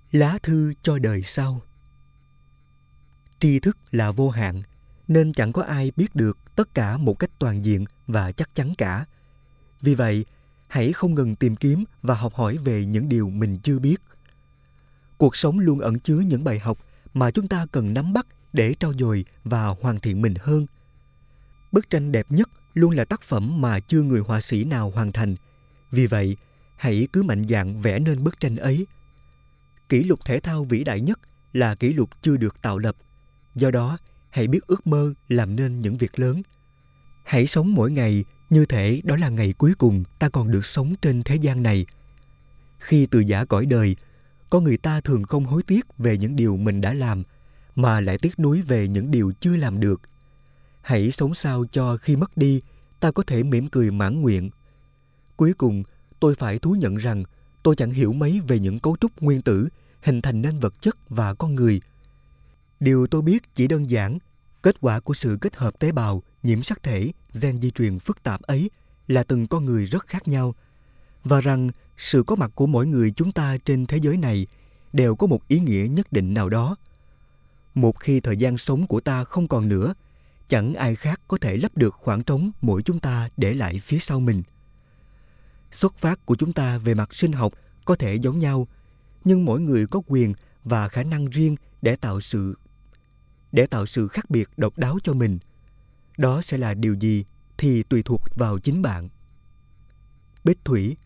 Lá thư cho đời sau. Tri thức là vô hạn, nên chẳng có ai biết được tất cả một cách toàn diện và chắc chắn cả. Vì vậy, hãy không ngừng tìm kiếm và học hỏi về những điều mình chưa biết. Cuộc sống luôn ẩn chứa những bài học mà chúng ta cần nắm bắt để trau dồi và hoàn thiện mình hơn. Bức tranh đẹp nhất luôn là tác phẩm mà chưa người họa sĩ nào hoàn thành. Vì vậy, hãy cứ mạnh dạn vẽ nên bức tranh ấy. Kỷ lục thể thao vĩ đại nhất là kỷ lục chưa được tạo lập. Do đó, hãy biết ước mơ làm nên những việc lớn. Hãy sống mỗi ngày như thể đó là ngày cuối cùng ta còn được sống trên thế gian này. Khi từ giã cõi đời, con người ta thường không hối tiếc về những điều mình đã làm, mà lại tiếc nuối về những điều chưa làm được. Hãy sống sao cho khi mất đi, ta có thể mỉm cười mãn nguyện. Cuối cùng, tôi phải thú nhận rằng tôi chẳng hiểu mấy về những cấu trúc nguyên tử hình thành nên vật chất và con người. Điều tôi biết chỉ đơn giản, kết quả của sự kết hợp tế bào, nhiễm sắc thể, gen di truyền phức tạp ấy là từng con người rất khác nhau, và rằng sự có mặt của mỗi người chúng ta trên thế giới này đều có một ý nghĩa nhất định nào đó. Một khi thời gian sống của ta không còn nữa, chẳng ai khác có thể lấp được khoảng trống mỗi chúng ta để lại phía sau mình. Xuất phát của chúng ta về mặt sinh học có thể giống nhau, nhưng mỗi người có quyền và khả năng riêng để tạo sự khác biệt độc đáo cho mình. Đó sẽ là điều gì thì tùy thuộc vào chính bạn. Bích Thủy,